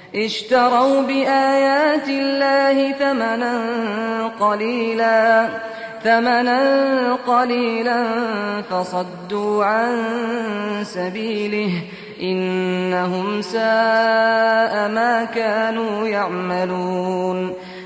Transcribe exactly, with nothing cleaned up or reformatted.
اشتروا بآيات الله ثمنا قليلا ثمنا قليلا فصدوا عن سبيله إنهم ساء ما كانوا يعملون